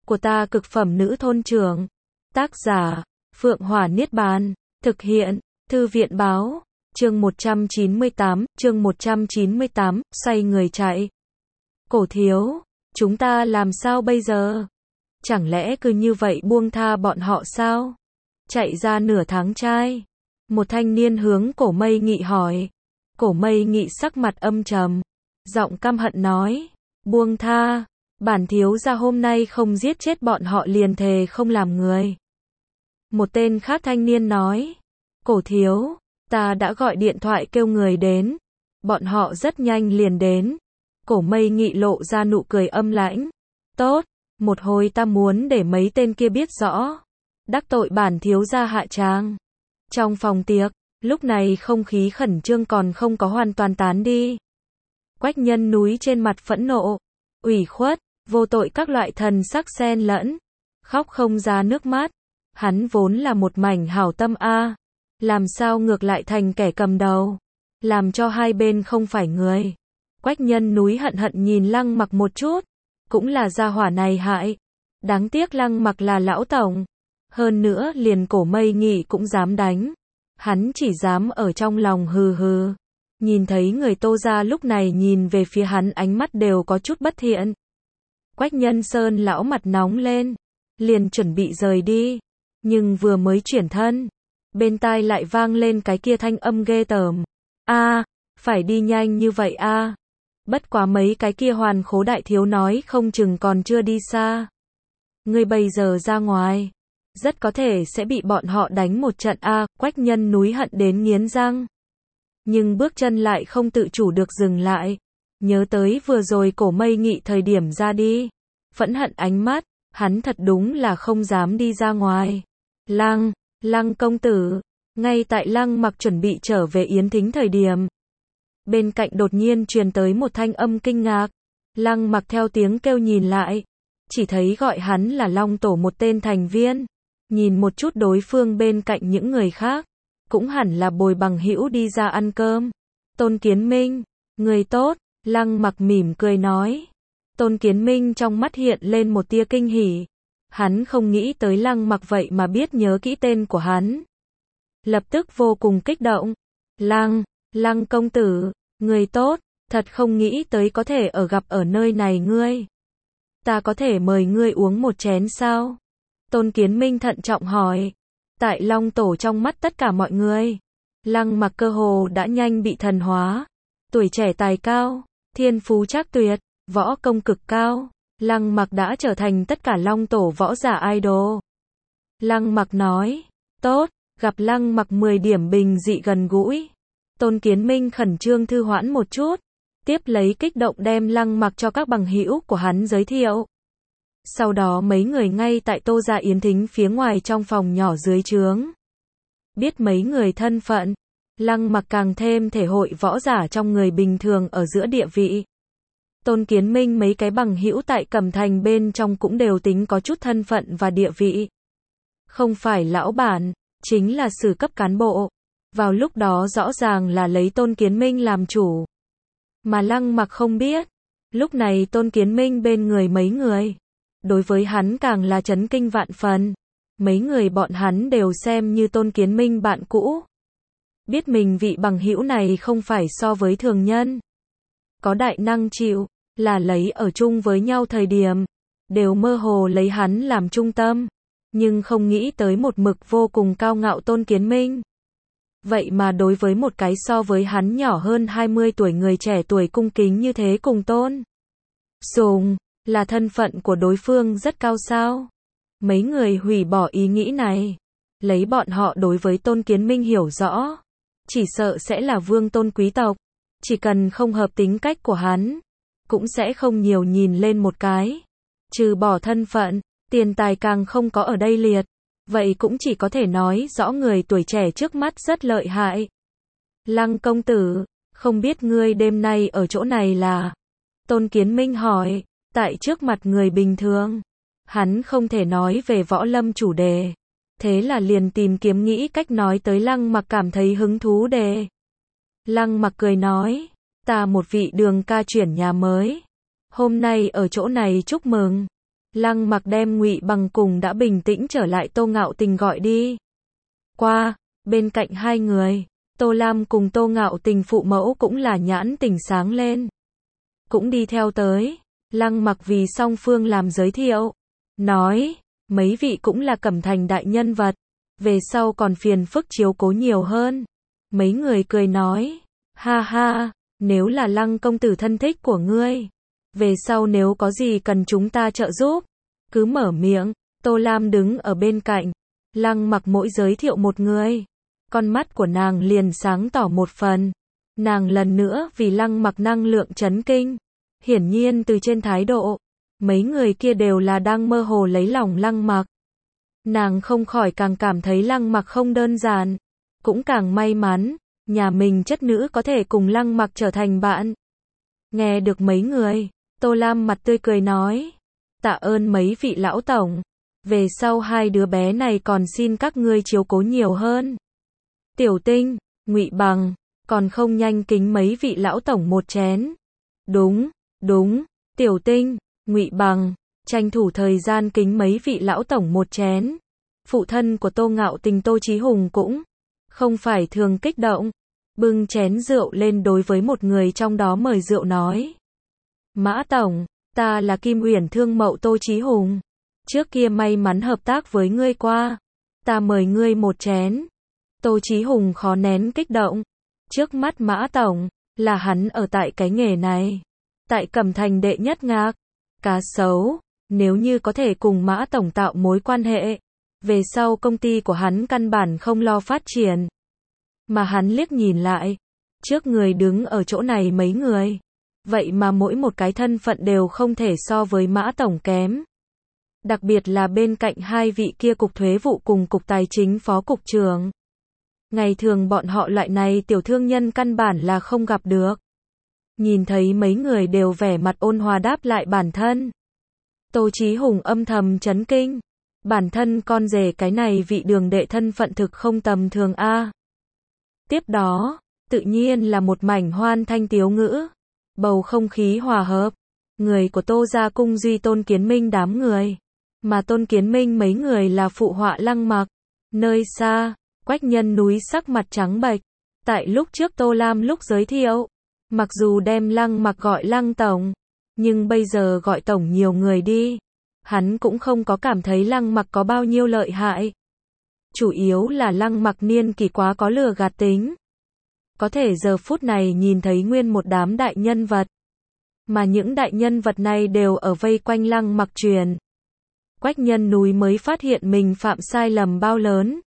của ta cực phẩm nữ thôn trưởng. Tác giả, Phượng Hỏa Niết Bàn. Thực hiện, Thư viện báo. Chương 198, xoay người chạy. Cổ thiếu, chúng ta làm sao bây giờ? Chẳng lẽ cứ như vậy buông tha bọn họ sao? Chạy ra nửa tháng trai. Một thanh niên hướng Cổ Mây Nghị hỏi. Cổ Mây Nghị sắc mặt âm trầm, giọng căm hận nói, buông tha, bản thiếu gia hôm nay không giết chết bọn họ liền thề không làm người. Một tên khác thanh niên nói, cổ thiếu, ta đã gọi điện thoại kêu người đến, bọn họ rất nhanh liền đến. Cổ Mây Nghị lộ ra nụ cười âm lãnh, tốt, một hồi ta muốn để mấy tên kia biết rõ, đắc tội bản thiếu gia hạ tràng. Trong phòng tiệc, lúc này không khí khẩn trương còn không có hoàn toàn tán đi. Quách Nhân Núi trên mặt phẫn nộ, ủy khuất, vô tội các loại thần sắc xen lẫn, khóc không ra nước mắt. Hắn vốn là một mảnh hảo tâm a, làm sao ngược lại thành kẻ cầm đầu, làm cho hai bên không phải người. Quách Nhân Núi hận hận nhìn Lăng Mặc một chút, cũng là gia hỏa này hại. Đáng tiếc Lăng Mặc là lão tổng, hơn nữa liền Cổ Mây Nghị cũng dám đánh. Hắn chỉ dám ở trong lòng hừ hừ. Nhìn thấy người Tô gia lúc này nhìn về phía hắn ánh mắt đều có chút bất thiện. Quách Nhân Sơn lão mặt nóng lên, liền chuẩn bị rời đi, nhưng vừa mới chuyển thân, bên tai lại vang lên cái kia thanh âm ghê tởm. A, phải đi nhanh như vậy a? Bất quá mấy cái kia Hoàn Khố đại thiếu nói không chừng còn chưa đi xa. Ngươi bây giờ ra ngoài, rất có thể sẽ bị bọn họ đánh một trận a. Quách Nhân Núi hận đến nghiến răng, nhưng bước chân lại không tự chủ được dừng lại. Nhớ tới vừa rồi Cổ Mây Nghị thời điểm ra đi, phẫn hận ánh mắt, hắn thật đúng là không dám đi ra ngoài. Lăng công tử. Ngay tại Lăng Mặc chuẩn bị trở về Yến Thính thời điểm, bên cạnh đột nhiên truyền tới một thanh âm kinh ngạc. Lăng Mặc theo tiếng kêu nhìn lại, chỉ thấy gọi hắn là Long Tổ một tên thành viên. Nhìn một chút đối phương bên cạnh những người khác, cũng hẳn là bồi bằng hữu đi ra ăn cơm. Tôn Kiến Minh, người tốt. Lăng Mặc mỉm cười nói. Tôn Kiến Minh trong mắt hiện lên một tia kinh hỉ. Hắn không nghĩ tới Lăng Mặc vậy mà biết nhớ kỹ tên của hắn. Lập tức vô cùng kích động. Lăng công tử, người tốt, thật không nghĩ tới có thể gặp ở nơi này ngươi. Ta có thể mời ngươi uống một chén sao? Tôn Kiến Minh thận trọng hỏi. Tại Long Tổ trong mắt tất cả mọi người, Lăng Mặc cơ hồ đã nhanh bị thần hóa. Tuổi trẻ tài cao, thiên phú trác tuyệt, võ công cực cao. Lăng Mặc đã trở thành tất cả Long Tổ võ giả idol. Lăng Mặc nói, tốt, gặp Lăng Mặc 10 điểm bình dị gần gũi. Tôn Kiến Minh khẩn trương thư hoãn một chút, tiếp lấy kích động đem Lăng Mặc cho các bằng hữu của hắn giới thiệu. Sau đó mấy người ngay tại Tô gia Yến Thính phía ngoài trong phòng nhỏ dưới trướng. Biết mấy người thân phận, Lăng Mặc càng thêm thể hội võ giả trong người bình thường ở giữa địa vị. Tôn Kiến Minh mấy cái bằng hữu tại Cẩm Thành bên trong cũng đều tính có chút thân phận và địa vị. Không phải lão bản, chính là sử cấp cán bộ. Vào lúc đó rõ ràng là lấy Tôn Kiến Minh làm chủ. Mà Lăng Mặc không biết, lúc này Tôn Kiến Minh bên người mấy người, đối với hắn càng là chấn kinh vạn phần. Mấy người bọn hắn đều xem như Tôn Kiến Minh bạn cũ. Biết mình vị bằng hữu này không phải so với thường nhân, có đại năng chịu, là lấy ở chung với nhau thời điểm, đều mơ hồ lấy hắn làm trung tâm. Nhưng không nghĩ tới một mực vô cùng cao ngạo Tôn Kiến Minh, vậy mà đối với một cái so với hắn nhỏ hơn 20 tuổi người trẻ tuổi cung kính như thế cùng tôn sùng. Là thân phận của đối phương rất cao sao? Mấy người hủy bỏ ý nghĩ này. Lấy bọn họ đối với Tôn Kiến Minh hiểu rõ, chỉ sợ sẽ là vương tôn quý tộc. Chỉ cần không hợp tính cách của hắn, cũng sẽ không nhiều nhìn lên một cái. Trừ bỏ thân phận, tiền tài càng không có ở đây liệt. Vậy cũng chỉ có thể nói rõ người tuổi trẻ trước mắt rất lợi hại. Lăng công tử, không biết ngươi đêm nay ở chỗ này là? Tôn Kiến Minh hỏi. Tại trước mặt người bình thường, hắn không thể nói về võ lâm chủ đề. Thế là liền tìm kiếm nghĩ cách nói tới Lăng Mặc cảm thấy hứng thú đề. Lăng Mặc cười nói, ta một vị đường ca chuyển nhà mới. Hôm nay ở chỗ này chúc mừng. Lăng Mặc đem Ngụy Bằng cùng đã bình tĩnh trở lại Tô Ngạo Tình gọi đi. Qua, bên cạnh hai người, Tô Lam cùng Tô Ngạo Tình phụ mẫu cũng là nhãn tỉnh sáng lên. Cũng đi theo tới, Lăng Mặc vì song phương làm giới thiệu. Nói, mấy vị cũng là Cẩm Thành đại nhân vật. Về sau còn phiền phức chiếu cố nhiều hơn. Mấy người cười nói, ha ha, nếu là Lăng công tử thân thích của ngươi, về sau nếu có gì cần chúng ta trợ giúp, cứ mở miệng. Tô Lam đứng ở bên cạnh, Lăng Mặc mỗi giới thiệu một người, con mắt của nàng liền sáng tỏ một phần. Nàng lần nữa vì Lăng Mặc năng lượng chấn kinh. Hiển nhiên từ trên thái độ, mấy người kia đều là đang mơ hồ lấy lòng Lăng Mặc. Nàng không khỏi càng cảm thấy Lăng Mặc không đơn giản, cũng càng may mắn, nhà mình chất nữ có thể cùng Lăng Mặc trở thành bạn. Nghe được mấy người, Tô Lam mặt tươi cười nói, tạ ơn mấy vị lão tổng, về sau hai đứa bé này còn xin các ngươi chiếu cố nhiều hơn. Tiểu Tinh, Ngụy Bằng, còn không nhanh kính mấy vị lão tổng một chén. Đúng, đúng, Tiểu Tinh, Ngụy Bằng, tranh thủ thời gian kính mấy vị lão tổng một chén. Phụ thân của Tô Ngạo Tình Tô Chí Hùng cũng không phải thường kích động, bưng chén rượu lên đối với một người trong đó mời rượu nói. Mã tổng, ta là Kim Uyển Thương Mậu Tô Chí Hùng. Trước kia may mắn hợp tác với ngươi qua, ta mời ngươi một chén. Tô Chí Hùng khó nén kích động. Trước mắt Mã tổng, là hắn ở tại cái nghề này, tại Cẩm Thành đệ nhất ngạc, cá sấu, nếu như có thể cùng Mã tổng tạo mối quan hệ, về sau công ty của hắn căn bản không lo phát triển. Mà hắn liếc nhìn lại, trước người đứng ở chỗ này mấy người, vậy mà mỗi một cái thân phận đều không thể so với Mã tổng kém. Đặc biệt là bên cạnh hai vị kia cục thuế vụ cùng cục tài chính phó cục trưởng. Ngày thường bọn họ loại này tiểu thương nhân căn bản là không gặp được. Nhìn thấy mấy người đều vẻ mặt ôn hòa đáp lại bản thân, Tô Chí Hùng âm thầm chấn kinh. Bản thân con rể cái này vị đường đệ thân phận thực không tầm thường a. Tiếp đó, tự nhiên là một mảnh hoan thanh tiếu ngữ, bầu không khí hòa hợp. Người của Tô gia cung duy Tôn Kiến Minh đám người, mà Tôn Kiến Minh mấy người là phụ họa Lăng Mặc. Nơi xa, Quách Nhân Núi sắc mặt trắng bệch. Tại lúc trước Tô Lam lúc giới thiệu, mặc dù đem Lăng Mặc gọi Lăng tổng, nhưng bây giờ gọi tổng nhiều người đi, hắn cũng không có cảm thấy Lăng Mặc có bao nhiêu lợi hại. Chủ yếu là Lăng Mặc niên kỷ quá có lừa gạt tính. Có thể giờ phút này nhìn thấy nguyên một đám đại nhân vật, mà những đại nhân vật này đều ở vây quanh Lăng Mặc truyền. Quách Nhân Núi mới phát hiện mình phạm sai lầm bao lớn.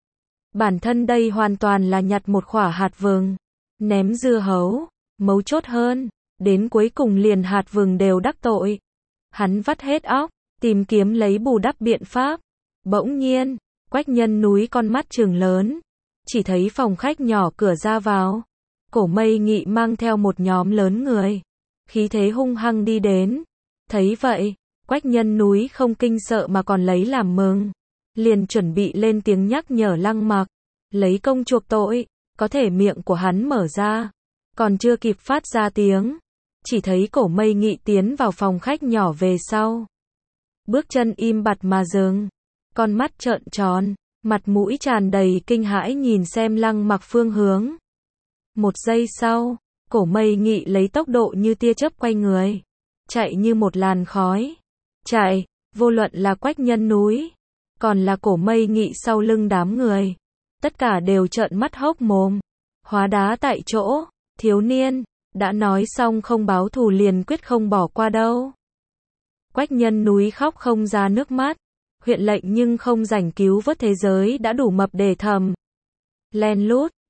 Bản thân đây hoàn toàn là nhặt một quả hạt vừng, ném dưa hấu, mấu chốt hơn, đến cuối cùng liền hạt vừng đều đắc tội. Hắn vắt hết óc, tìm kiếm lấy bù đắp biện pháp. Bỗng nhiên, Quách Nhân Núi con mắt trừng lớn, chỉ thấy phòng khách nhỏ cửa ra vào, Cổ Mây Nghị mang theo một nhóm lớn người, khí thế hung hăng đi đến. Thấy vậy, Quách Nhân Núi không kinh sợ mà còn lấy làm mừng, liền chuẩn bị lên tiếng nhắc nhở Lăng Mặc, lấy công chuộc tội. Có thể miệng của hắn mở ra, còn chưa kịp phát ra tiếng, chỉ thấy Cổ Mây Nghị tiến vào phòng khách nhỏ về sau, bước chân im bặt mà dừng, con mắt trợn tròn, mặt mũi tràn đầy kinh hãi nhìn xem Lăng Mặc phương hướng. Một giây sau, Cổ Mây Nghị lấy tốc độ như tia chớp quay người, chạy như một làn khói. Chạy, vô luận là Quách Nhân Núi, còn là Cổ Mây Nghị sau lưng đám người, tất cả đều trợn mắt hốc mồm. Hóa đá tại chỗ, thiếu niên, đã nói xong không báo thù liền quyết không bỏ qua đâu. Quách Nhân Núi khóc không ra nước mắt, huyện lệnh nhưng không rảnh cứu vớt thế giới đã đủ mập để thầm. Len lút,